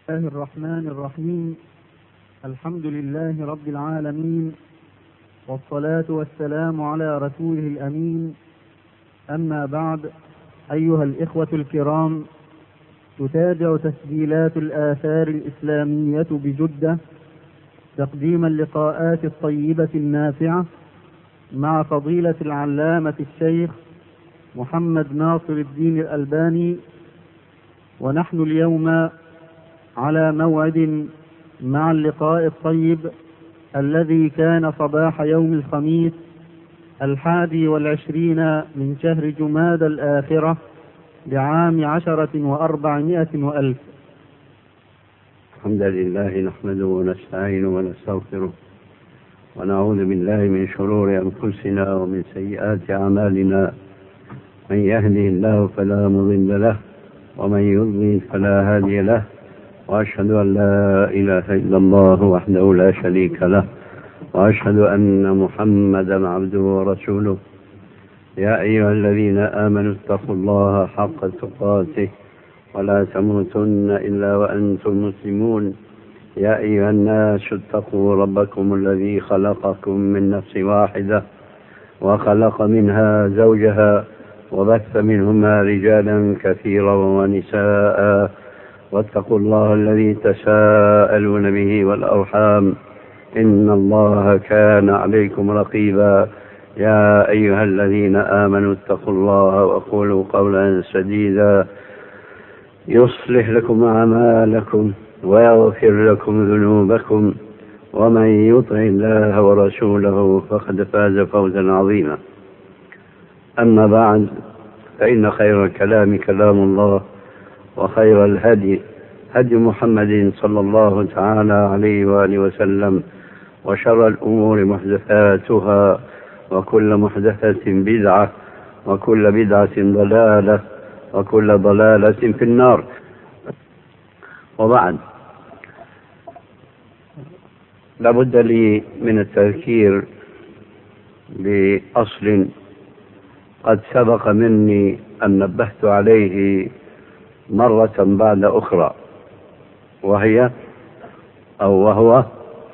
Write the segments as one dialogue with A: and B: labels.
A: الله الرحمن الرحيم. الحمد لله رب العالمين، والصلاة والسلام على رسوله الأمين. أما بعد، أيها الإخوة الكرام، تتابع تسجيلات الآثار الإسلامية بجدة تقديم اللقاءات الطيبة النافعة مع فضيلة العلامة الشيخ محمد ناصر الدين الألباني، ونحن اليوم على موعد مع اللقاء الطيب الذي كان صباح يوم الخميس 21 من شهر جمادى الآخرة لعام 10,400
B: الحمد لله نحمده ونستعينه ونستغفره ونعوذ بالله من شرور أنفسنا ومن سيئات أعمالنا. من يهده الله فلا مضل له ومن يضلل فلا هادي له، وأشهد أن لا إله إلا الله وحده لا شريك له، وأشهد أن محمدا عبده ورسوله. يا أيها الذين آمنوا اتقوا الله حق تقاته ولا تموتن إلا وأنتم مسلمون. يا أيها الناس اتقوا ربكم الذي خلقكم من نفس واحدة وخلق منها زوجها وبث منهما رجالا كثيرا ونساء، واتقوا الله الذي تساءلون به والأرحام إن الله كان عليكم رقيبا. يا أيها الذين آمنوا اتقوا الله وقولوا قولا سديدا يصلح لكم أعمالكم ويغفر لكم ذنوبكم، ومن يطع الله ورسوله فقد فاز فوزا عظيما. أما بعد، فإن خير الكلام كلام الله، وخير الهدي هدي محمد صلى الله تعالى عليه وآله وسلم، وشر الأمور محدثاتها، وكل محدثة بدعة، وكل بدعة ضلالة، وكل ضلالة في النار. وبعد، لابد لي من التذكير بأصل قد سبق مني أن نبهت عليه مرة بعد أخرى، وهو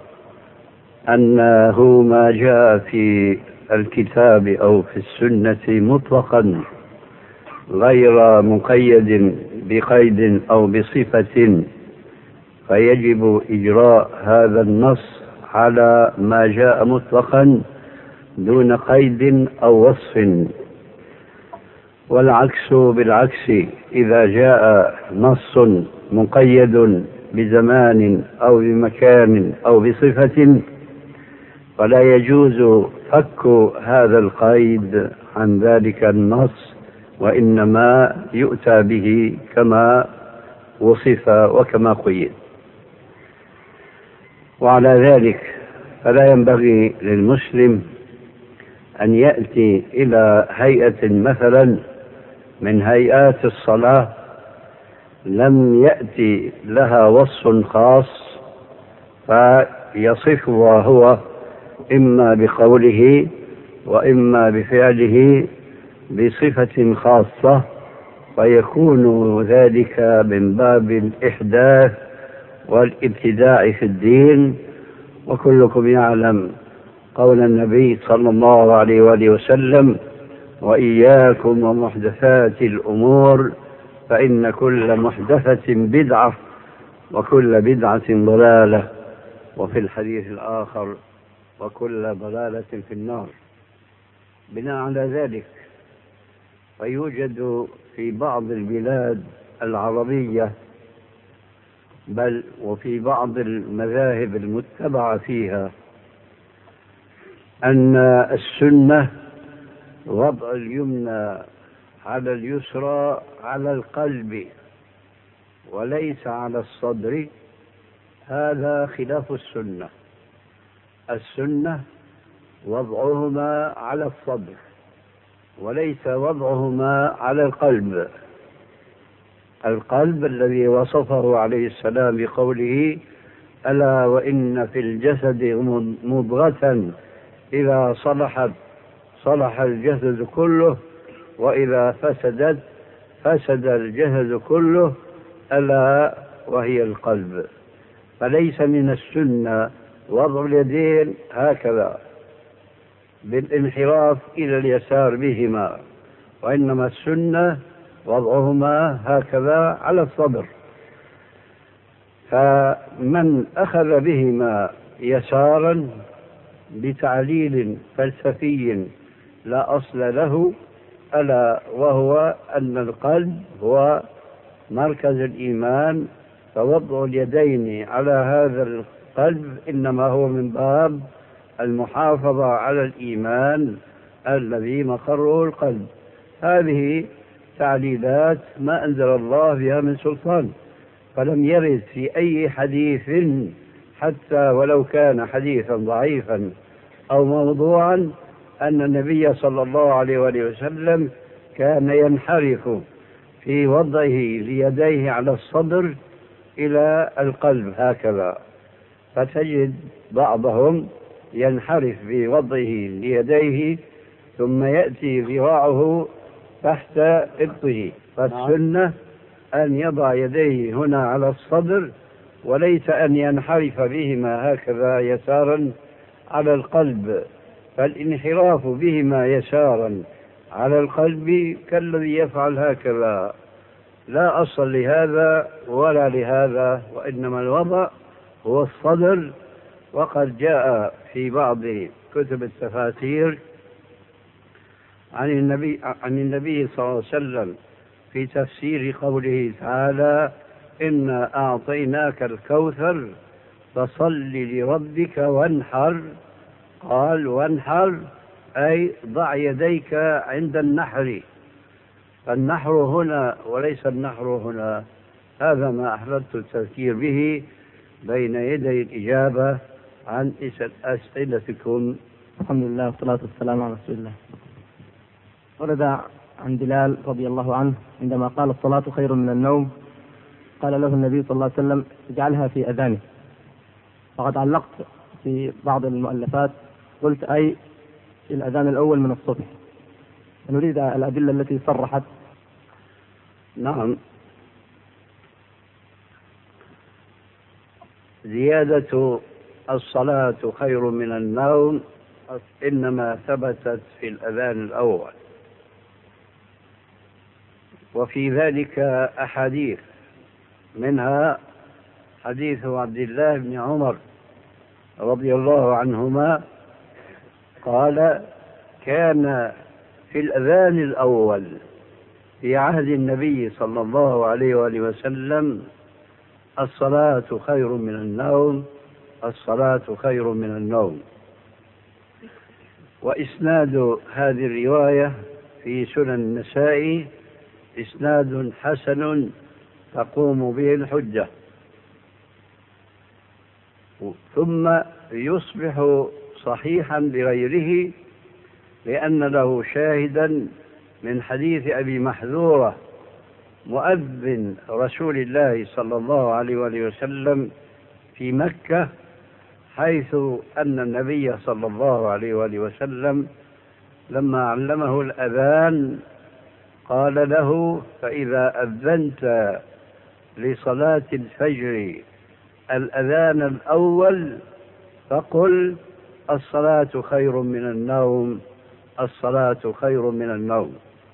B: أنه ما جاء في الكتاب أو في السنة مطلقا غير مقيد بقيد أو بصفة، فيجب إجراء هذا النص على ما جاء مطلقا دون قيد أو وصف. والعكس بالعكس، إذا جاء نص مقيد بزمان أو بمكان أو بصفة فلا يجوز فك هذا القيد عن ذلك النص، وإنما يؤتى به كما وصف وكما قيد. وعلى ذلك فلا ينبغي للمسلم أن يأتي إلى هيئة مثلا من هيئات الصلاة لم يأتي لها وصف خاص فيصفها هو إما بقوله وإما بفعله بصفة خاصة، فيكون ذلك من باب الإحداث والابتداع في الدين. وكلكم يعلم قول النبي صلى الله عليه وآله وسلم: وإياكم ومحدثات الأمور فإن كل محدثة بدعة وكل بدعة ضلالة، وفي الحديث الآخر: وكل ضلالة في النار. بناء على ذلك فيوجد في بعض البلاد العربية، بل وفي بعض المذاهب المتبعة فيها، أن السنة وضع اليمنى على اليسرى على القلب وليس على الصدر. هذا خلاف السنة. السنة وضعهما على الصدر وليس وضعهما على القلب. القلب الذي وصفه عليه السلام بقوله: ألا وإن في الجسد مضغة إذا صلحت صلح الجسد كله وإذا فسدت فسد الجسد كله، ألا وهي القلب. فليس من السنة وضع اليدين هكذا بالانحراف إلى اليسار بهما، وإنما السنة وضعهما هكذا على الصدر. فمن أخذ بهما يسارا بتعليل فلسفي لا أصل له، ألا وهو أن القلب هو مركز الإيمان، فوضع اليدين على هذا القلب إنما هو من باب المحافظة على الإيمان الذي مقره القلب. هذه تعليلات ما أنزل الله بها من سلطان، فلم يرد في أي حديث حتى ولو كان حديثا ضعيفا أو موضوعا أن النبي صلى الله عليه وآله وسلم كان ينحرف في وضعه ليديه على الصدر إلى القلب هكذا. فتجد بعضهم ينحرف في وضعه ليديه ثم يأتي ذراعه تحت إبطه، فالسنة أن يضع يديه هنا على الصدر، وليس أن ينحرف بهما هكذا يسارا على القلب. فالانحراف بهما يسارا على القلب كالذي يفعل هكذا، لا أصل لهذا ولا لهذا، وإنما الوضع هو الصدر. وقد جاء في بعض كتب التفاسير عن النبي صلى الله عليه وسلم في تفسير قوله تعالى: إنا أعطيناك الكوثر فصل لربك وانحر. قال: وانحر أي ضع يديك عند النحر، فالنحر هنا وليس النحر هنا. هذا ما أحببت التذكير به بين يدي الإجابة عن أسئلتكم.
A: الحمد لله والصلاة والسلام على رسول الله. ورد عن بلال رضي الله عنه عندما قال: الصلاة خير من النوم، قال له النبي صلى الله عليه وسلم: اجعلها في أذانك. فقد علقت في بعض المؤلفات قلت: أي الأذان الأول من الصبح. نريد الأدلة التي صرحت.
B: نعم، زيادة الصلاة خير من النوم إنما ثبتت في الأذان الأول، وفي ذلك أحاديث، منها حديث عبد الله بن عمر رضي الله عنهما قال: كان في الأذان الأول في عهد النبي صلى الله عليه وآله وسلم: الصلاة خير من النوم، الصلاة خير من النوم. وإسناد هذه الرواية في سنن النسائي إسناد حسن تقوم به الحجة، ثم يصبح صحيحا لغيره لأن له شاهدا من حديث أبي محذورة مؤذن رسول الله صلى الله عليه وآله وسلم في مكة، حيث أن النبي صلى الله عليه وآله وسلم لما علمه الأذان قال له: فإذا أذنت لصلاة الفجر الأذان الأول فقل: الصلاة خير من النوم، الصلاة خير من النوم.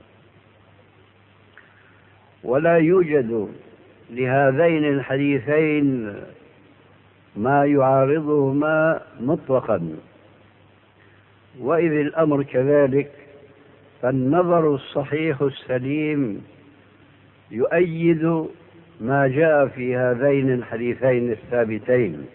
B: ولا يوجد لهذين الحديثين ما يعارضهما مطلقا، وإذ الأمر كذلك فالنظر الصحيح السليم يؤيد ما جاء في هذين الحديثين الثابتين.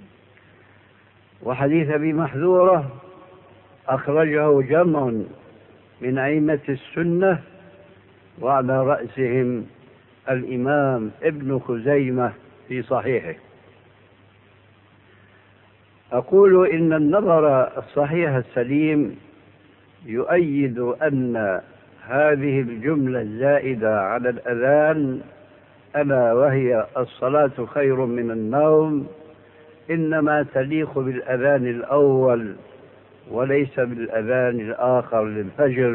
B: وحديث أبي محذورة أخرجه جمع من أئمة السنة، وعلى رأسهم الإمام ابن خزيمة في صحيحه. أقول إن النظر الصحيح السليم يؤيد أن هذه الجملة الزائدة على الأذان، ألا وهي الصلاة خير من النوم، إنما تليق بالأذان الأول وليس بالأذان الآخر للفجر.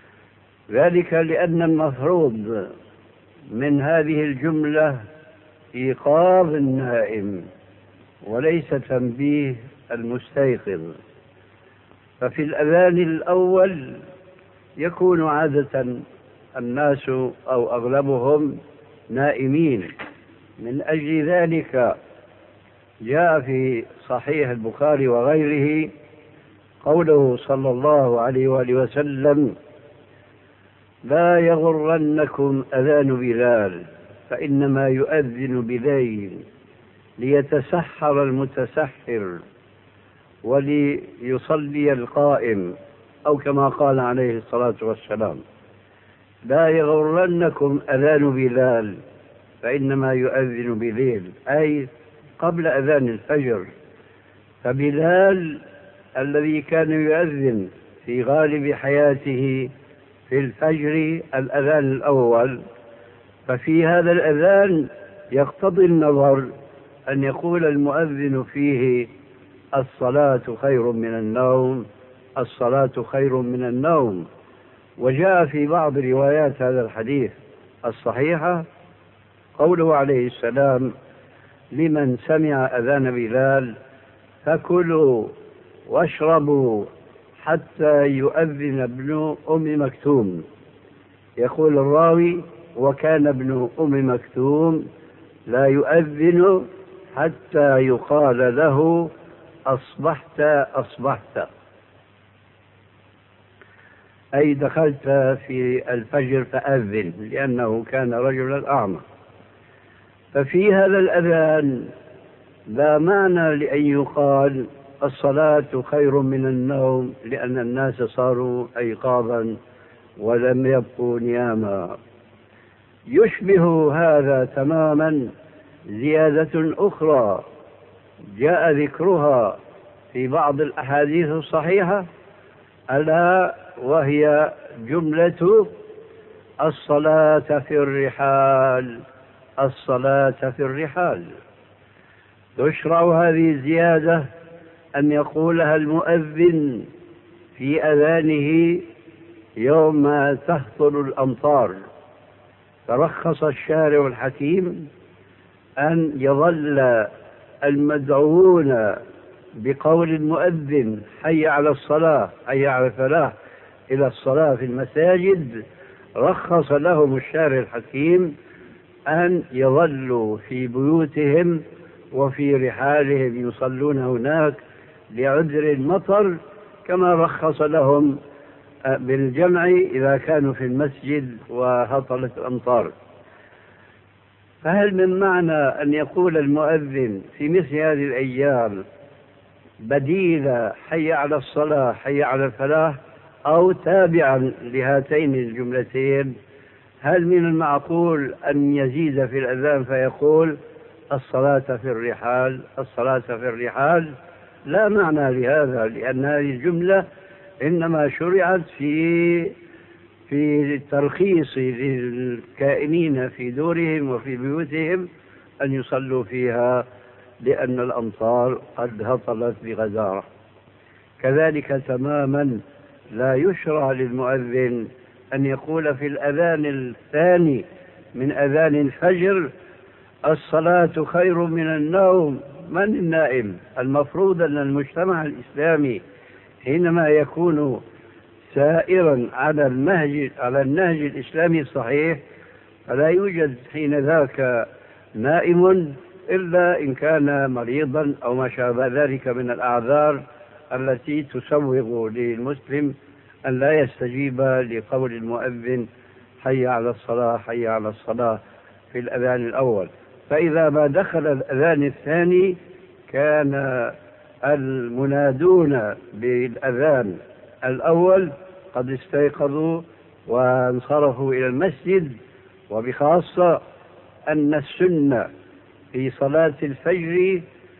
B: ذلك لأن المفروض من هذه الجملة إيقاظ النائم وليس تنبيه المستيقظ. ففي الأذان الأول يكون عادة الناس أو أغلبهم نائمين، من أجل ذلك جاء في صحيح البخاري وغيره قوله صلى الله عليه وآله وسلم: لا يغرنكم أذان بلال فإنما يؤذن بليل ليتسحر المتسحر وليصلي القائم، أو كما قال عليه الصلاة والسلام: لا يغرنكم أذان بلال فإنما يؤذن بليل، أي قبل أذان الفجر. فبلال الذي كان يؤذن في غالب حياته في الفجر الأذان الأول، ففي هذا الأذان يقتضي النظر أن يقول المؤذن فيه: الصلاة خير من النوم، الصلاة خير من النوم. وجاء في بعض روايات هذا الحديث الصحيحة قوله عليه السلام: لمن سمع أذان بلال فكلوا واشربوا حتى يؤذن ابن أم مكتوم. يقول الراوي: وكان ابن أم مكتوم لا يؤذن حتى يقال له: أصبحت أصبحت، أي دخلت في الفجر فأذن، لأنه كان رجلا أعمى. ففي هذا الأذان لا معنى لأن يقال الصلاة خير من النوم، لأن الناس صاروا أيقاظا ولم يبقوا نياما. يشبه هذا تماما زيادة أخرى جاء ذكرها في بعض الأحاديث الصحيحة، ألا وهي جملة الصلاة في الرحال، الصلاة في الرحال. تشرع هذه الزيادة أن يقولها المؤذن في أذانه يوم ما تهطل الأمطار. فرخص الشارع الحكيم أن يظل المدعوون بقول المؤذن: حي على الصلاة، حي على الفلاح، إلى الصلاة في المساجد. رخص لهم الشارع الحكيم أن يظلوا في بيوتهم وفي رحالهم يصلون هناك لعذر المطر، كما رخص لهم بالجمع إذا كانوا في المسجد وهطلت الأمطار. فهل من معنى أن يقول المؤذن في مثل هذه الأيام بديل حي على الصلاة، حي على الفلاح، أو تابعا لهاتين الجملتين؟ هل من المعقول أن يزيد في الأذان فيقول: الصلاة في الرحال، الصلاة في الرحال؟ لا معنى لهذا، لأن هذه الجملة إنما شرعت في الترخيص للكائنين في دورهم وفي بيوتهم أن يصلوا فيها، لأن الأمطار قد هطلت بغزارة. كذلك تماما لا يشرع للمؤذن أن يقول في الأذان الثاني من أذان الفجر: الصلاة خير من النوم. من النائم؟ المفروض أن المجتمع الإسلامي حينما يكون سائرا على النهج الإسلامي الصحيح فلا يوجد حين ذاك نائم إلا إن كان مريضا أو ما شابه ذلك من الأعذار التي تسوغ للمسلم أن لا يستجيب لقول المؤذن: حي على الصلاة، حي على الصلاة، في الأذان الأول. فإذا ما دخل الأذان الثاني كان المنادون بالأذان الأول قد استيقظوا وانصرفوا إلى المسجد. وبخاصة أن السنة في صلاة الفجر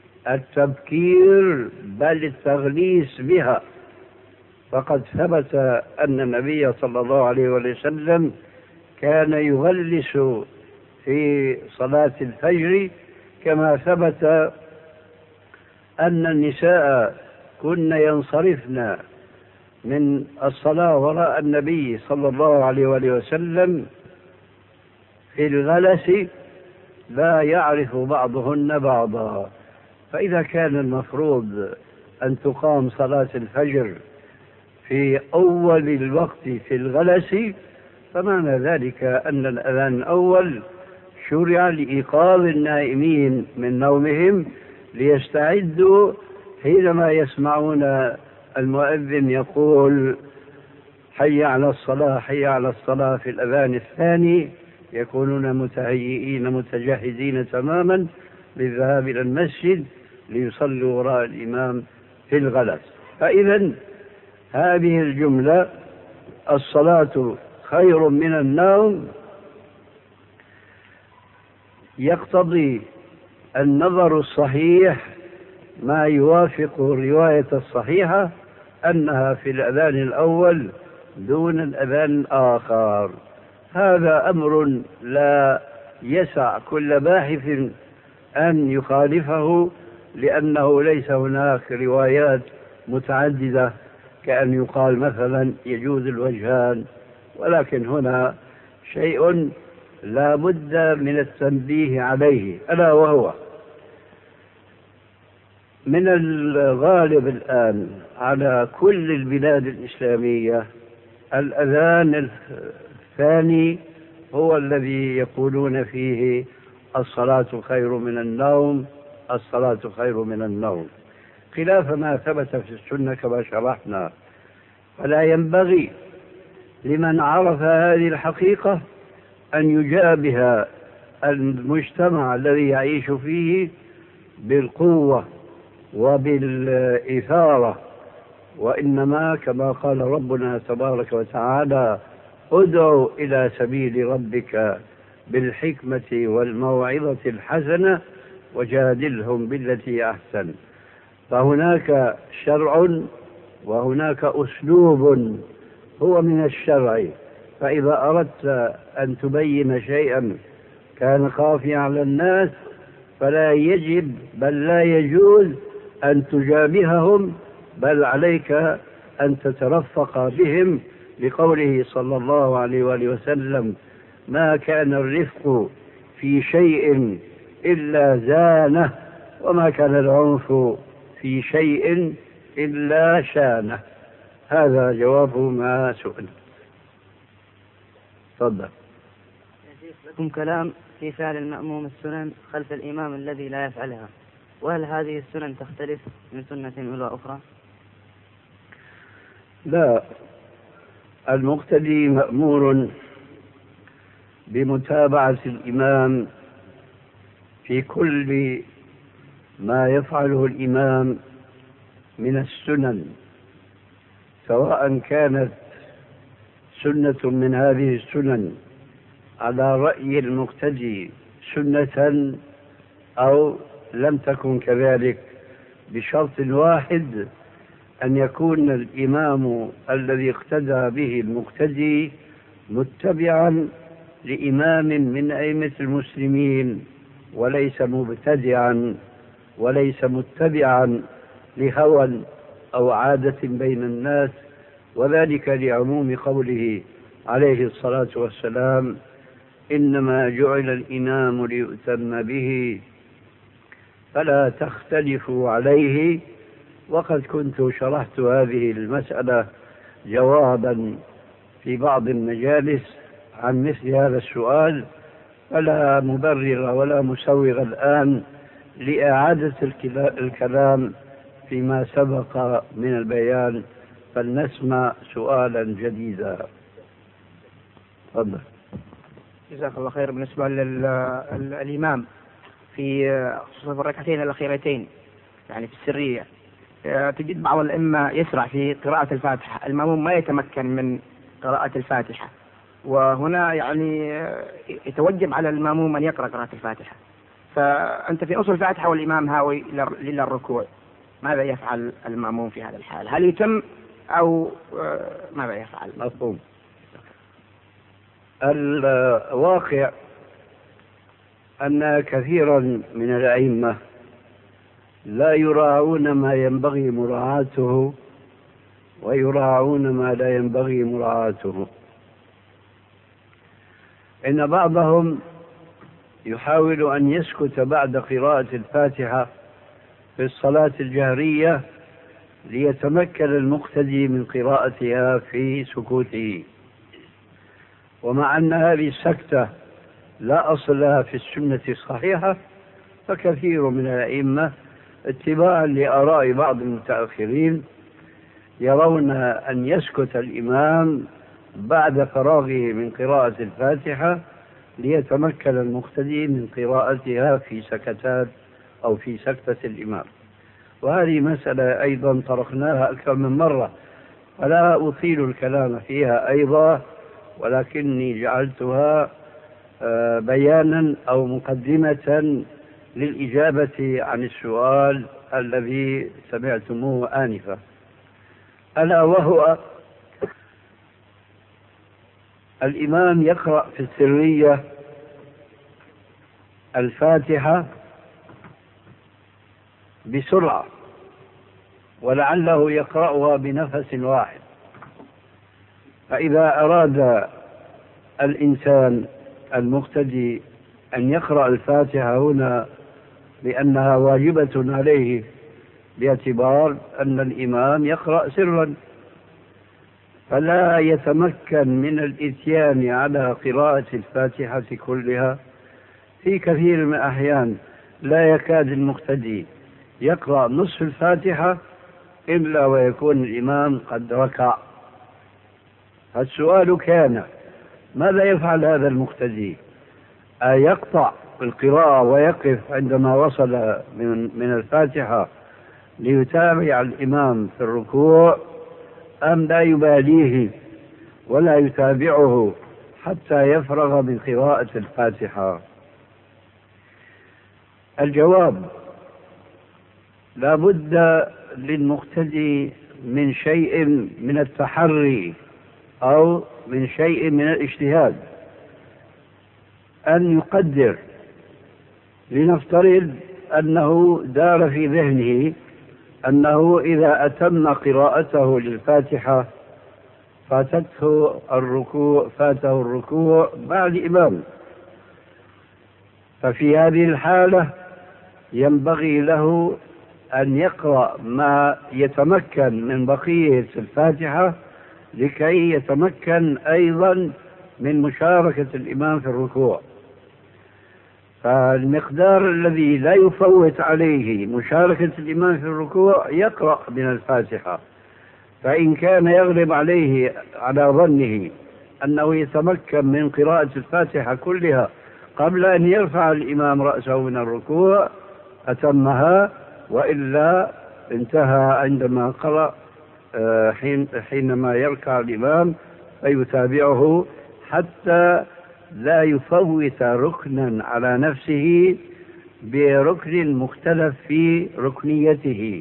B: التبكير بل التغليس بها، فقد ثبت أن النبي صلى الله عليه وسلم كان يغلس في صلاة الفجر، كما ثبت أن النساء كن ينصرفن من الصلاة وراء النبي صلى الله عليه وسلم في الغلس لا يعرف بعضهن بعضا. فإذا كان المفروض أن تقام صلاة الفجر في أول الوقت في الغلس، فمعنى ذلك أن الأذان الأول شرع لإيقاظ النائمين من نومهم ليستعدوا حينما يسمعون المؤذن يقول حي على الصلاة حي على الصلاة في الأذان الثاني، يكونون متهيئين متجهزين تماما للذهاب إلى المسجد ليصلوا وراء الإمام في الغلس. فإذا هذه الجملة الصلاة خير من النوم يقتضي النظر الصحيح ما يوافق الرواية الصحيحة أنها في الأذان الأول دون الأذان الآخر. هذا أمر لا يسع كل باحث أن يخالفه، لأنه ليس هناك روايات متعددة كأن يقال مثلا يجوز الوجهان، ولكن هنا شيء لا بد من التنبيه عليه، ألا وهو من الغالب الآن على كل البلاد الإسلامية الأذان الثاني هو الذي يقولون فيه الصلاة خير من النوم، الصلاة خير من النوم، خلاف ما ثبت في السنة كما شرحنا. فلا ينبغي لمن عرف هذه الحقيقة أن يجابه المجتمع الذي يعيش فيه بالقوة وبالإثارة، وإنما كما قال ربنا تبارك وتعالى ادعوا إلى سبيل ربك بالحكمة والموعظة الحسنة وجادلهم بالتي أحسن. فهناك شرع وهناك أسلوب هو من الشرع، فإذا أردت أن تبين شيئا كان خافيا على الناس فلا يجب بل لا يجوز أن تجابههم، بل عليك أن تترفق بهم، لقوله صلى الله عليه وآله وسلم ما كان الرفق في شيء إلا زانه، وما كان العنف في شيء إلا شانه. هذا جواب ما سئل. تفضل.
C: لكم كلام في فعل المأموم السنن خلف الإمام الذي لا يفعلها، وهل هذه السنن تختلف من سنة إلى أخرى؟
B: لا، المقتدي مأمور بمتابعة الإمام في كل ما يفعله الإمام من السنن، سواء كانت سنة من هذه السنن على رأي المقتدي سنة أو لم تكن كذلك، بشرط واحد أن يكون الإمام الذي اقتدى به المقتدي متبعا لإمام من أئمة المسلمين، وليس مبتدعا وليس متبعا لهوى أو عادة بين الناس، وذلك لعموم قوله عليه الصلاة والسلام إنما جعل الإمام ليؤتم به فلا تختلفوا عليه. وقد كنت شرحت هذه المسألة جوابا في بعض المجالس عن مثل هذا السؤال، فلا مبرر ولا مسوغ الآن لإعادة الكلام فيما سبق من البيان، فلنسمع سؤالا جديدا. تفضل.
A: جزاك الله خير. بالنسبة للإمام في خصوصا في الركعتين الأخيرتين يعني في السرية، تجد بعض الأئمة يسرع في قراءة الفاتحة، المأموم ما يتمكن من قراءة الفاتحة، وهنا يعني يتوجب على المأموم أن يقرأ قراءة الفاتحة. فأنت في أصل الفاتحة والإمام هاوي إلى الركوع، ماذا يفعل المأموم في هذا الحال؟ هل يتم أو ماذا يفعل؟
B: مفهوم. الواقع أن كثيرا من الأئمة لا يراعون ما ينبغي مراعاته ويراعون ما لا ينبغي مراعاته. إن بعضهم يحاول أن يسكت بعد قراءة الفاتحة في الصلاة الجهرية ليتمكن المقتدي من قراءتها في سكوته. ومع أن هذه السكتة لا أصل لها في السنة الصحيحة، فكثير من الأئمة اتباعا لآراء بعض المتأخرين يرون أن يسكت الإمام بعد فراغه من قراءة الفاتحة ليتمكن المقتدي من قراءتها في سكتات أو في سكتة الإمام. وهذه مسألة أيضا طرقناها أكثر من مرة، فلا أطيل الكلام فيها أيضا، ولكني جعلتها بيانا أو مقدمة للإجابة عن السؤال الذي سمعتموه آنفا، ألا وهو الإمام يقرأ في السرية الفاتحة بسرعة ولعله يقرأها بنفس واحد، فإذا أراد الإنسان المقتدي أن يقرأ الفاتحة هنا لأنها واجبة عليه باعتبار أن الإمام يقرأ سرا، فلا يتمكن من الإتيان على قراءة الفاتحة كلها. في كثير من الأحيان لا يكاد المقتدي يقرأ نصف الفاتحة إلا ويكون الإمام قد ركع. السؤال كان: ماذا يفعل هذا المقتدي؟ أيقطع القراءة ويقف عندما وصل من الفاتحة ليتابع الإمام في الركوع، أم لا يباليه ولا يتابعه حتى يفرغ من قراءة الفاتحة؟ الجواب: لا بد للمقتدي من شيء من التحري أو من شيء من الاجتهاد، أن يقدر، لنفترض أنه دار في ذهنه أنه إذا أتم قراءته للفاتحة فاته الركوع مع الإمام، ففي هذه الحالة ينبغي له أن يقرأ ما يتمكن من بقية الفاتحة لكي يتمكن أيضا من مشاركة الإمام في الركوع. فالمقدار الذي لا يفوت عليه مشاركة الإمام في الركوع يقرأ من الفاتحة، فإن كان يغلب عليه على ظنه أنه يتمكن من قراءة الفاتحة كلها قبل أن يرفع الإمام رأسه من الركوع أتمها، وإلا انتهى عندما قرأ حينما يركع الإمام فيتابعه حتى لا يفوت ركنا على نفسه بركن مختلف في ركنيته.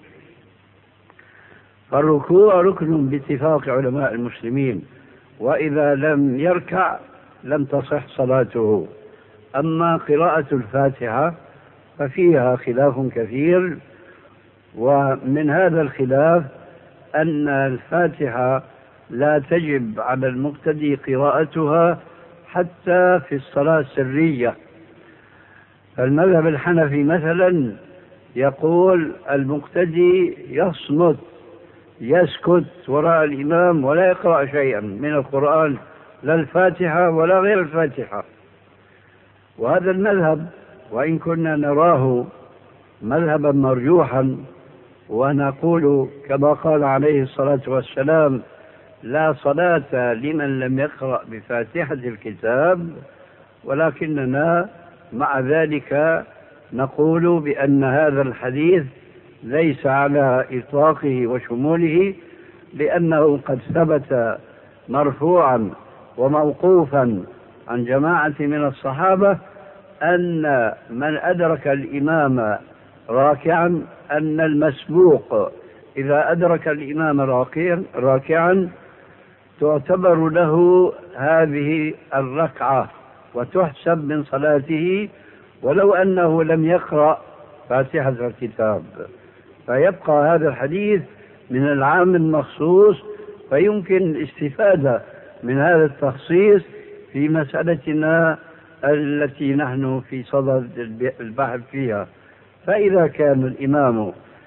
B: فالركوع ركن باتفاق علماء المسلمين، وإذا لم يركع لم تصح صلاته. أما قراءة الفاتحة ففيها خلاف كثير، ومن هذا الخلاف أن الفاتحة لا تجب على المقتدي قراءتها حتى في الصلاة السرية. المذهب الحنفي مثلا يقول المقتدي يصمت يسكت وراء الإمام ولا يقرأ شيئا من القرآن، لا الفاتحة ولا غير الفاتحة. وهذا المذهب وإن كنا نراه مذهبا مرجوحا، ونقول كما قال عليه الصلاة والسلام: لا صلاة لمن لم يقرأ بفاتحة الكتاب، ولكننا مع ذلك نقول بأن هذا الحديث ليس على إطلاقه وشموله، لأنه قد ثبت مرفوعا وموقوفا عن جماعة من الصحابة أن من أدرك الإمام راكعا، أن المسبوق إذا أدرك الإمام راكعا تعتبر له هذه الركعة وتحسب من صلاته ولو أنه لم يقرأ فاتحة الكتاب. فيبقى هذا الحديث من العام المخصوص، فيمكن الاستفادة من هذا التخصيص في مسألتنا التي نحن في صدد البحث فيها. فإذا كان الإمام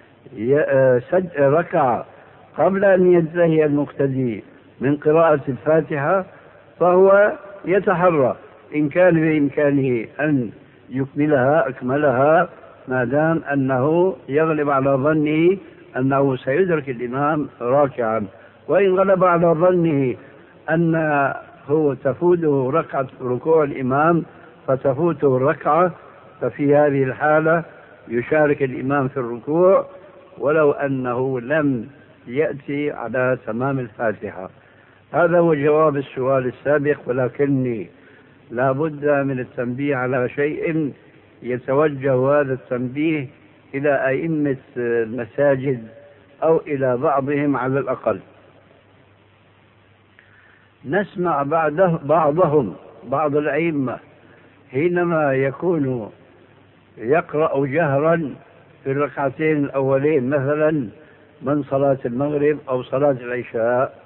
B: ركع قبل أن ينتهي المقتدي من قراءة الفاتحة فهو يتحرى إن كان بإمكانه أن يكملها أكملها، ما دام أنه يغلب على ظنه أنه سيدرك الإمام راكعا. وإن غلب على ظنه أنه تفوته ركعة ركوع الإمام فتفوته الركعة، ففي هذه الحالة يشارك الإمام في الركوع ولو أنه لم يأتي على تمام الفاتحة. هذا هو جواب السؤال السابق، ولكني لا بد من التنبيه على شيء يتوجه هذا التنبيه إلى أئمة المساجد أو إلى بعضهم على الأقل. نسمع بعض الأئمة حينما يكون يقرأ جهرا في الركعتين الأولين مثلا من صلاة المغرب أو صلاة العشاء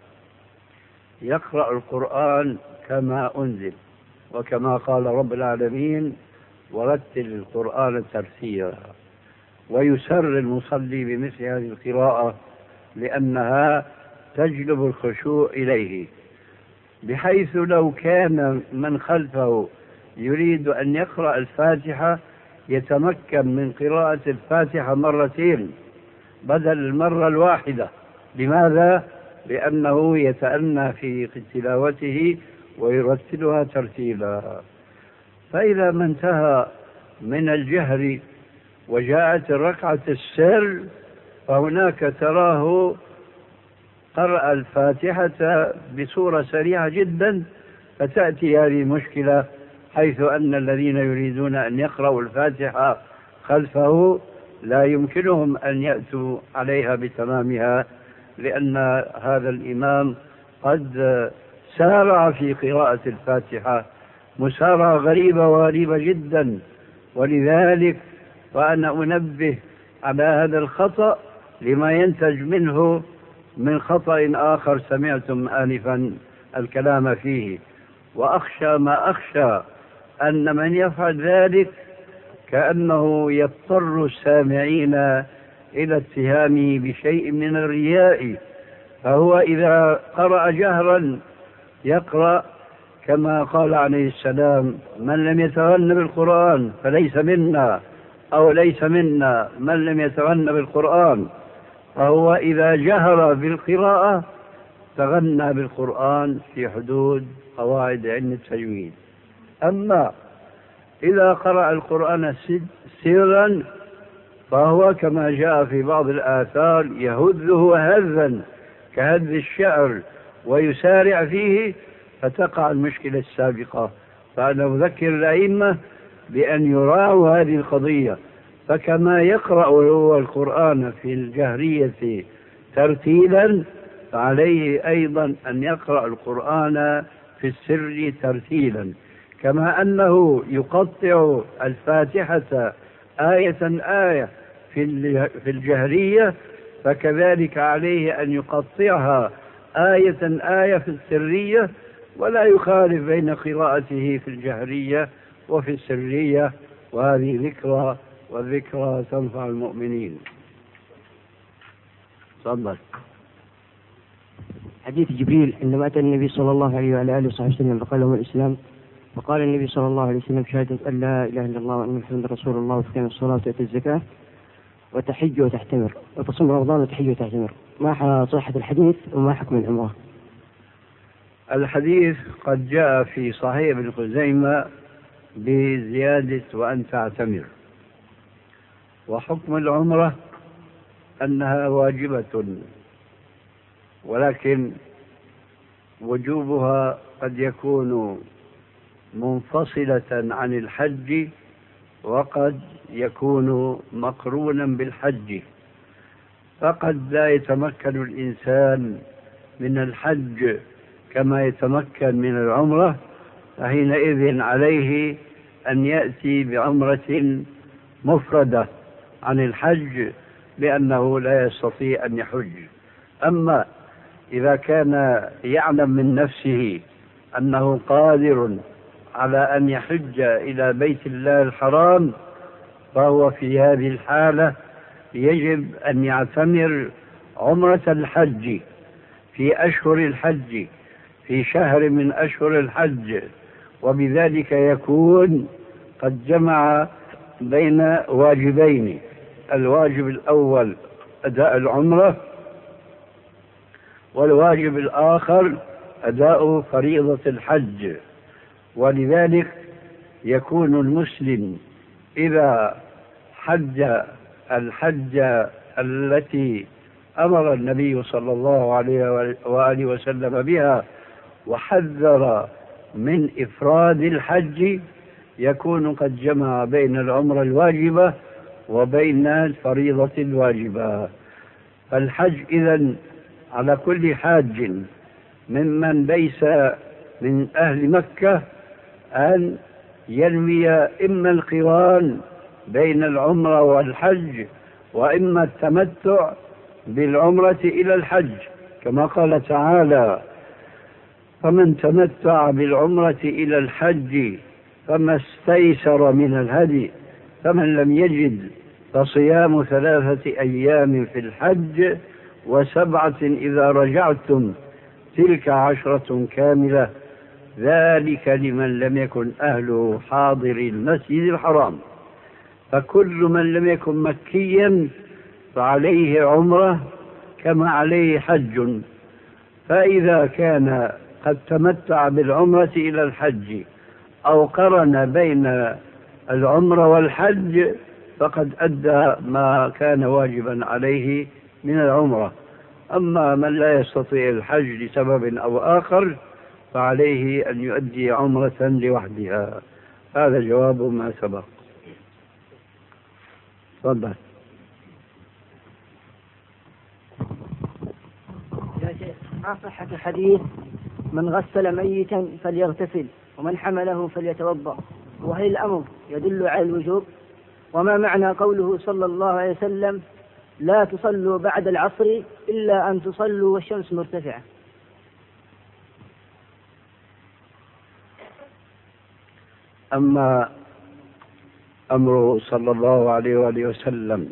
B: يقرأ القرآن كما أنزل، وكما قال رب العالمين ورتل القرآن ترتيلا، ويسر المصلي بمثل هذه القراءة لأنها تجلب الخشوع إليه، بحيث لو كان من خلفه يريد أن يقرأ الفاتحة يتمكن من قراءة الفاتحة مرتين بدل المرة الواحدة. لماذا؟ لأنه يتأنى في تلاوته ويرتلها ترتيلا. فإذا ما انتهى من الجهر وجاءت الركعة السر فهناك تراه قرأ الفاتحة بصورة سريعة جدا، فتأتي هذه المشكلة حيث أن الذين يريدون أن يقرأوا الفاتحة خلفه لا يمكنهم أن يأتوا عليها بتمامها، لأن هذا الإمام قد سارع في قراءة الفاتحة مسارعة غريبة وغريبة جدا. ولذلك وأنا أنبه على هذا الخطأ لما ينتج منه من خطأ آخر سمعتم آنفا الكلام فيه، وأخشى ما أخشى أن من يفعل ذلك كأنه يضطر السامعين إلى اتهامه بشيء من الرياء. فهو إذا قرأ جهرا يقرأ كما قال عليه السلام من لم يتغن بالقرآن فليس منا، أو ليس منا من لم يتغن بالقرآن. فهو إذا جهر بالقراءة تغنى بالقرآن في حدود قواعد علم التجويد. أما إذا قرأ القرآن سرا فهو كما جاء في بعض الآثار يهذه هذا كهذ الشعر ويسارع فيه، فتقع المشكلة السابقة. فأنا أذكر الأئمة بأن يراعوا هذه القضية، فكما يقرأ هو القرآن في الجهرية ترتيلا فعليه أيضا أن يقرأ القرآن في السر ترتيلا، كما أنه يقطع الفاتحة آية آية في الجهرية، فكذلك عليه أن يقطعها آية آية في السرية، ولا يخالف بين قراءته في الجهرية وفي السرية. وهذه ذكرى، والذكرى تنفع المؤمنين. تفضل.
A: حديث جبريل عندما أتى النبي صلى الله عليه وعلى آله وصحبه وسلم فقال له الإسلام، فقال النبي صلى الله عليه وسلم شهادة أن لا إله إلا الله وأن محمدا رسول الله وتقيم الصلاة وتؤتي الزكاة وتحج وتحتمر وتصوم رمضان وتحج وتعتمر. ما صحة الحديث وما حكم العمرة؟
B: الحديث قد جاء في صحيح ابن خزيمة بزيادة وأن تعتمر. وحكم العمرة أنها واجبة، ولكن وجوبها قد يكون منفصلة عن الحج وقد يكون مقرونا بالحج. فقد لا يتمكن الإنسان من الحج كما يتمكن من العمرة، فحينئذ عليه أن يأتي بعمرة مفردة عن الحج لأنه لا يستطيع أن يحج. أما إذا كان يعلم من نفسه أنه قادر على أن يحج إلى بيت الله الحرام، فهو في هذه الحالة يجب أن يعتمر عمرة الحج في أشهر الحج، في شهر من أشهر الحج، وبذلك يكون قد جمع بين واجبين: الواجب الأول أداء العمرة، والواجب الآخر أداء فريضة الحج. ولذلك يكون المسلم إذا حج الحج التي أمر النبي صلى الله عليه وآله وسلم بها وحذر من إفراد الحج، يكون قد جمع بين العمرة الواجبة وبين الفريضة الواجبة. فالحج إذن على كل حاج ممن ليس من أهل مكة أن ينوي إما القران بين العمرة والحج، وإما التمتع بالعمرة إلى الحج، كما قال تعالى: فمن تمتع بالعمرة إلى الحج فما استيسر من الهدي، فمن لم يجد فصيام 3 أيام في الحج و7 إذا رجعتم تلك 10 كاملة، ذلك لمن لم يكن أهله حاضر المسجد الحرام. فكل من لم يكن مكيا فعليه عمرة كما عليه حج. فإذا كان قد تمتع بالعمرة إلى الحج أو قرن بين العمرة والحج فقد أدى ما كان واجبا عليه من العمرة. أما من لا يستطيع الحج لسبب أو آخر فعليه أن يؤدي عمرة لوحدها. هذا جواب ما سبق. تفضل.
C: يا شيخ، ما صحة حديث من غسل ميتا فليغتسل ومن حمله فليتوضأ، وهل الأمر يدل على الوجوب؟ وما معنى قوله صلى الله عليه وسلم: لا تصلوا بعد العصر إلا أن تصلوا والشمس مرتفعة؟
B: أما أمره صلى الله عليه وآله وسلم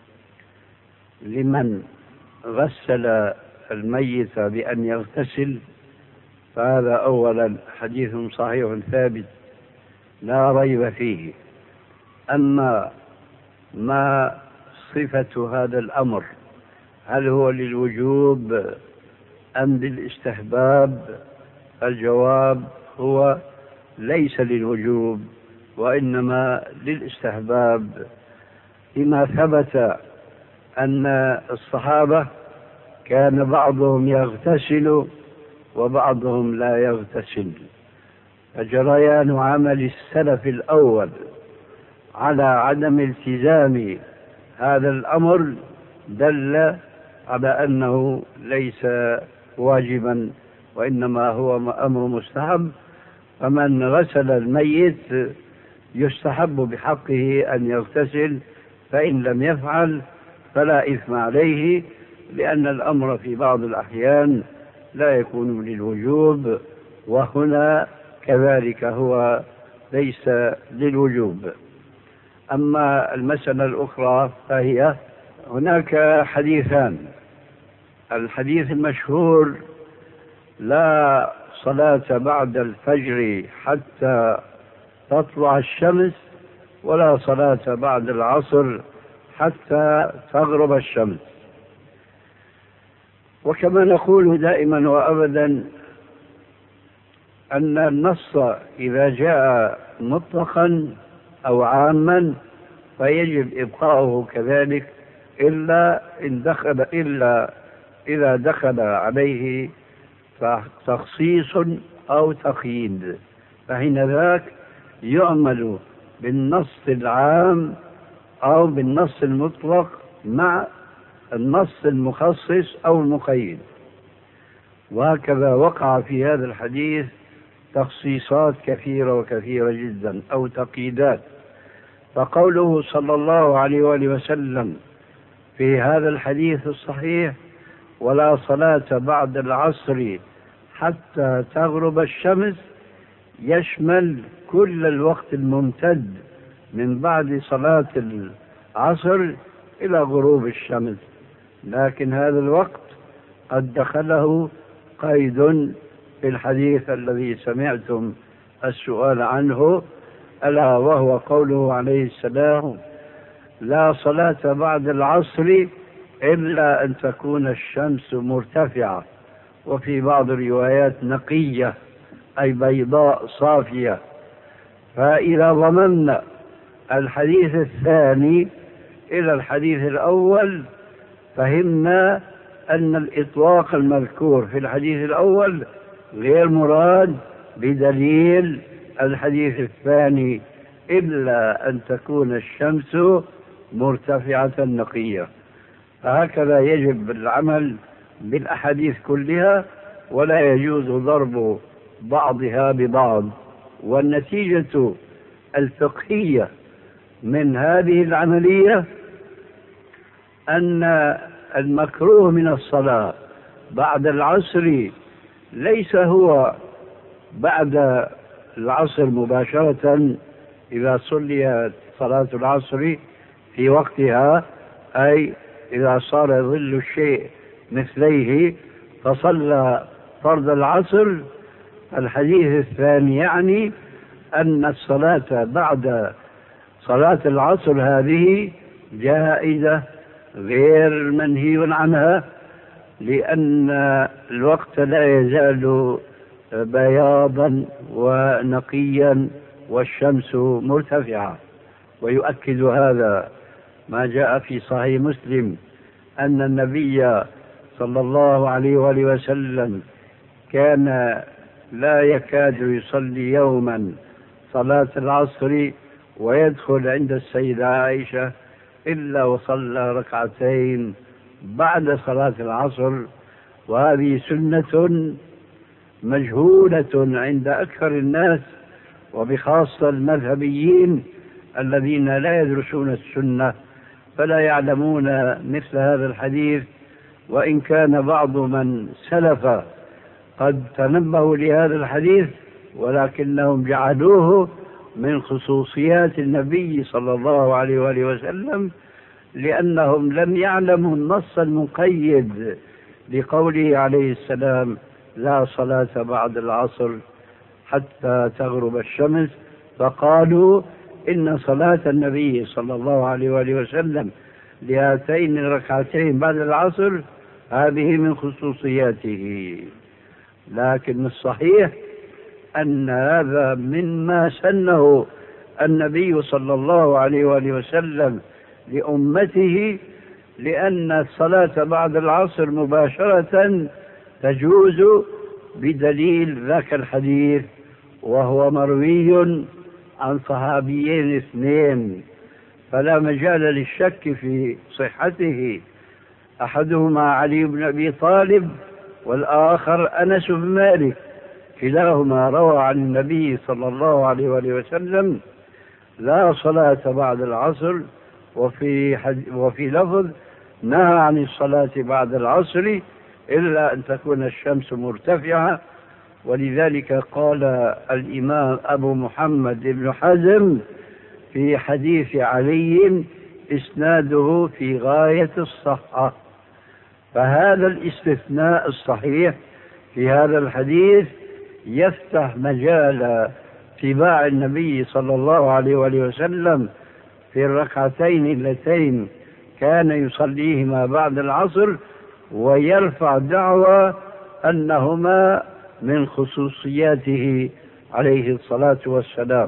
B: لمن غسل الميت بأن يغتسل، فهذا أولا حديث صحيح ثابت لا ريب فيه. أما ما صفة هذا الأمر، هل هو للوجوب أم للاستحباب؟ الجواب هو ليس للوجوب وإنما للاستحباب، لما ثبت أن الصحابة كان بعضهم يغتسل وبعضهم لا يغتسل، فجريان عمل السلف الأول على عدم التزام هذا الأمر دل على أنه ليس واجبا وإنما هو أمر مستحب. فمن غسل الميت يستحب بحقه أن يغتسل، فإن لم يفعل فلا إثم عليه، لأن الأمر في بعض الأحيان لا يكون للوجوب، وهنا كذلك هو ليس للوجوب. أما المسألة الأخرى فهي هناك حديثان: الحديث المشهور لا صلاة بعد الفجر حتى تطلع الشمس، ولا صلاة بعد العصر حتى تغرب الشمس. وكما نقول دائما وأبدا أن النص إذا جاء مطلقا أو عاما فيجب إبقاؤه كذلك، إلا إذا دخل عليه تخصيص أو تقييد، فحين ذاك يعمل بالنص العام أو بالنص المطلق مع النص المخصص أو المقيد. وهكذا وقع في هذا الحديث تخصيصات كثيرة وكثيرة جدا أو تقييدات. فقوله صلى الله عليه وآله وسلم في هذا الحديث الصحيح: ولا صلاة بعد العصر حتى تغرب الشمس، يشمل كل الوقت الممتد من بعد صلاة العصر إلى غروب الشمس، لكن هذا الوقت قد دخله قيد في الحديث الذي سمعتم السؤال عنه، ألا وهو قوله عليه السلام: لا صلاة بعد العصر إلا أن تكون الشمس مرتفعة، وفي بعض الروايات نقية أي بيضاء صافية. فإذا ضممنا الحديث الثاني إلى الحديث الأول فهمنا أن الإطلاق المذكور في الحديث الأول غير مراد بدليل الحديث الثاني إلا أن تكون الشمس مرتفعة نقية. فهكذا يجب العمل بالأحاديث كلها، ولا يجوز ضرب بعضها ببعض. والنتيجة الفقهية من هذه العملية أن المكروه من الصلاة بعد العصر ليس هو بعد العصر مباشرة إذا صليت صلاة العصر في وقتها، أي إذا صار ظل الشيء مثليه فصلى فرض العصر. الحديث الثاني يعني أن الصلاة بعد صلاة العصر هذه جائزة غير منهي عنها، لأن الوقت لا يزال بياضا ونقيا والشمس مرتفعة. ويؤكد هذا ما جاء في صحيح مسلم أن النبي صلى الله عليه وآله وسلم كان لا يكاد يصلي يوما صلاة العصر ويدخل عند السيدة عائشة إلا وصلى ركعتين بعد صلاة العصر، وهذه سنة مجهولة عند أكثر الناس، وبخاصة المذهبيين الذين لا يدرسون السنة فلا يعلمون مثل هذا الحديث. وإن كان بعض من سلف قد تنبهوا لهذا الحديث، ولكنهم جعلوه من خصوصيات النبي صلى الله عليه وآله وسلم، لأنهم لم يعلموا النص المقيد لقوله عليه السلام: لا صلاة بعد العصر حتى تغرب الشمس، فقالوا إن صلاة النبي صلى الله عليه وآله وسلم لهاتين الركعتين بعد العصر هذه من خصوصياته. لكن الصحيح أن هذا مما سنه النبي صلى الله عليه وآله وسلم لأمته، لأن الصلاة بعد العصر مباشرة تجوز بدليل ذاك الحديث، وهو مروي عن صحابيين اثنين فلا مجال للشك في صحته، أحدهما علي بن أبي طالب والآخر أنس بن مالك، كلاهما روى عن النبي صلى الله عليه وآله وسلم: لا صلاة بعد العصر، وفي لفظ: نهى عن الصلاة بعد العصر إلا أن تكون الشمس مرتفعة. ولذلك قال الإمام أبو محمد بن حزم في حديث علي: إسناده في غاية الصحة. فهذا الاستثناء الصحيح في هذا الحديث يفتح مجال اتباع النبي صلى الله عليه وآله وسلم في الركعتين اللتين كان يصليهما بعد العصر، ويرفع دعوى أنهما من خصوصياته عليه الصلاة والسلام.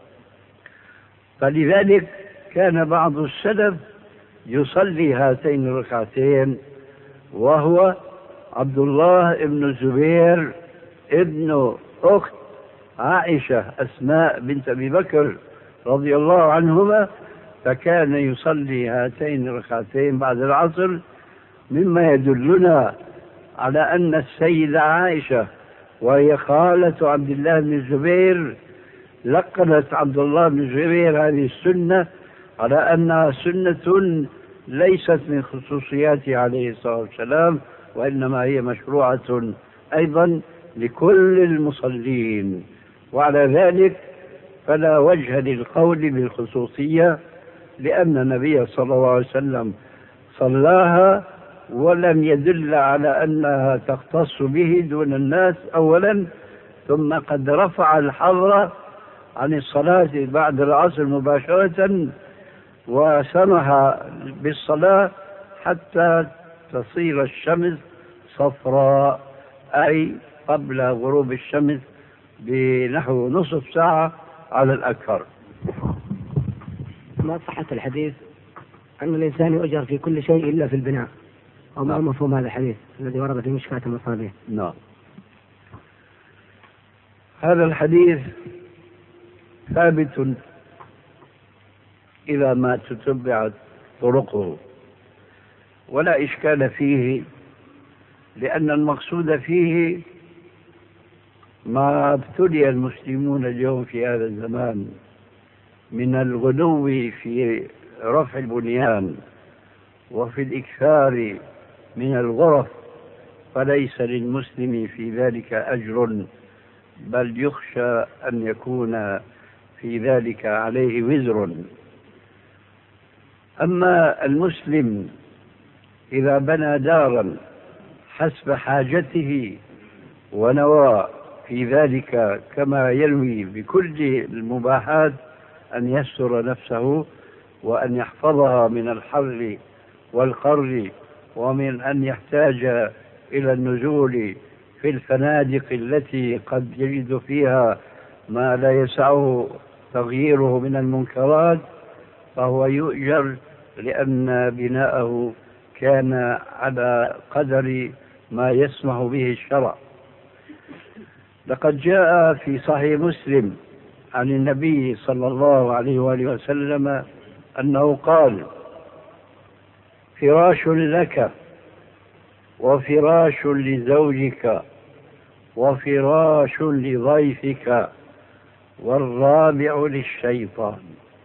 B: فلذلك كان بعض السلف يصلي هاتين الركعتين، وهو عبد الله بن الزبير ابن أخت عائشة أسماء بنت أبي بكر رضي الله عنهما، فكان يصلي هاتين الركعتين بعد العصر، مما يدلنا على أن السيدة عائشة وهي خالة عبد الله بن الزبير لقنت عبد الله بن الزبير هذه السنة على أنها سنة ليست من خصوصياته عليه الصلاة والسلام، وإنما هي مشروعة أيضا لكل المصلين. وعلى ذلك فلا وجه للقول بالخصوصية، لأن النبي صلى الله عليه وسلم صلاها ولم يدل على أنها تختص به دون الناس أولا، ثم قد رفع الحظر عن الصلاة بعد العصر مباشرة وسمح بالصلاة حتى تصير الشمس صفراء، أي قبل غروب الشمس بنحو نصف ساعة على الأكثر.
C: ما صحة الحديث أن الإنسان يؤجر في كل شيء إلا في البناء، أو ما مفهوم هذا الحديث الذي ورد في مشكاة المصابيح؟
B: نعم، هذا الحديث ثابت إذا ما تتبعت طرقه، ولا إشكال فيه، لأن المقصود فيه ما ابتلي المسلمون اليوم في هذا الزمان من الغلو في رفع البنيان وفي الإكثار من الغرف، فليس للمسلم في ذلك أجر، بل يخشى أن يكون في ذلك عليه وزر. أما المسلم إذا بنى دارا حسب حاجته ونوى في ذلك كما ينوي بكل المباحات أن يستر نفسه وأن يحفظها من الحر والقر، ومن أن يحتاج إلى النزول في الفنادق التي قد يجد فيها ما لا يسعه تغييره من المنكرات، فهو يؤجر لأن بناءه كان على قدر ما يسمح به الشرع. لقد جاء في صحيح مسلم عن النبي صلى الله عليه وآله وسلم أنه قال: فراش لك وفراش لزوجك وفراش لضيفك والرابع للشيطان.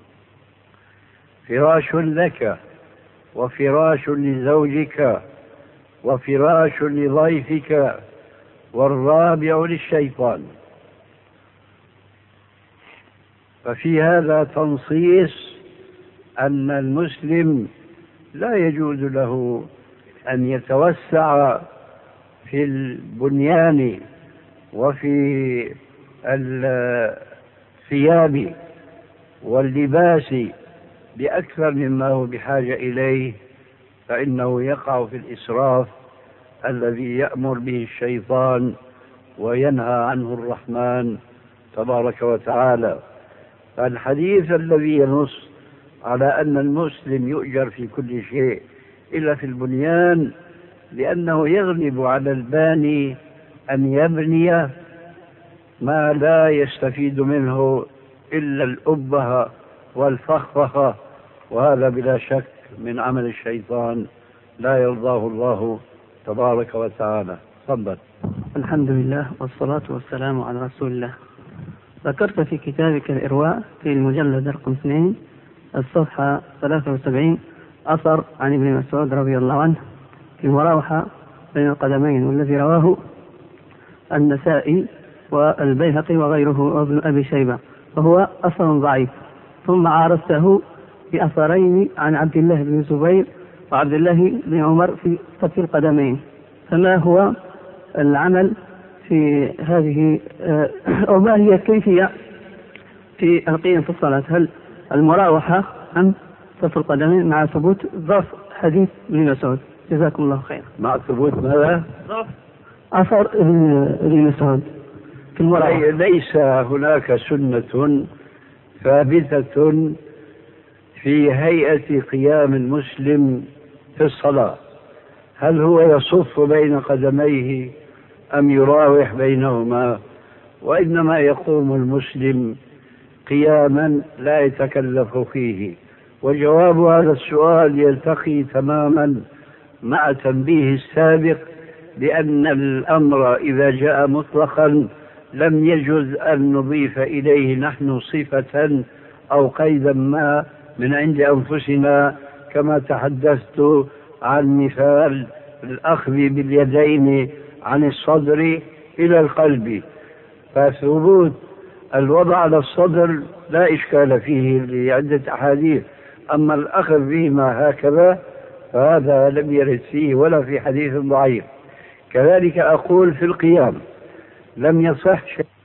B: فراش لك وفراش لزوجك وفراش لضيفك والرابع للشيطان. ففي هذا تنصيص أن المسلم لا يجوز له أن يتوسع في البنيان وفي الثياب واللباس بأكثر مما هو بحاجة إليه، فإنه يقع في الإسراف الذي يأمر به الشيطان وينهى عنه الرحمن تبارك وتعالى. فالحديث الذي ينص على أن المسلم يؤجر في كل شيء إلا في البنيان، لأنه يغلب على الباني أن يبني ما لا يستفيد منه إلا الأبهة والفخفخة، وهذا بلا شك من عمل الشيطان لا يرضاه الله تبارك وتعالى. تفضل.
D: الحمد لله والصلاة والسلام على رسول الله. ذكرت في كتابك الإرواء في المجلد رقم 2 الصفحة 73 أثر عن ابن مسعود رضي الله عنه في المراوحة بين القدمين، والذي رواه النسائي والبيهقي وغيره وابن أبي شيبة، وهو أثر ضعيف. ثم عارضته بأثرين عن عبد الله بن زبير وعبد الله بن عمر في صف القدمين، فما هو العمل في هذه أو ما هي الكيفية في القيام في الصلاة؟ هل المراوحة أم صف القدمين مع ثبوت ضعف حديث ابن مسعود؟ جزاكم الله خير.
B: مع ثبوت ماذا؟
D: ضعف أثر ابن مسعود في المراوحة.
B: ليس هناك سنة ثابتة في هيئة قيام المسلم في الصلاة، هل هو يصف بين قدميه أم يراوح بينهما، وإنما يقوم المسلم قياما لا يتكلف فيه. وجواب هذا السؤال يلتقي تماما مع تنبيه السابق بأن الأمر إذا جاء مطلقا لم يجوز أن نضيف إليه نحن صفة أو قيدا ما من عند أنفسنا، كما تحدثت عن مثال الأخذ باليدين عن الصدر إلى القلب. فثبوت الوضع على الصدر لا إشكال فيه لعدة أحاديث، أما الأخذ بهما هكذا فهذا لم يرد فيه ولا في حديث ضعيف. كذلك أقول في القيام لم يصح شيء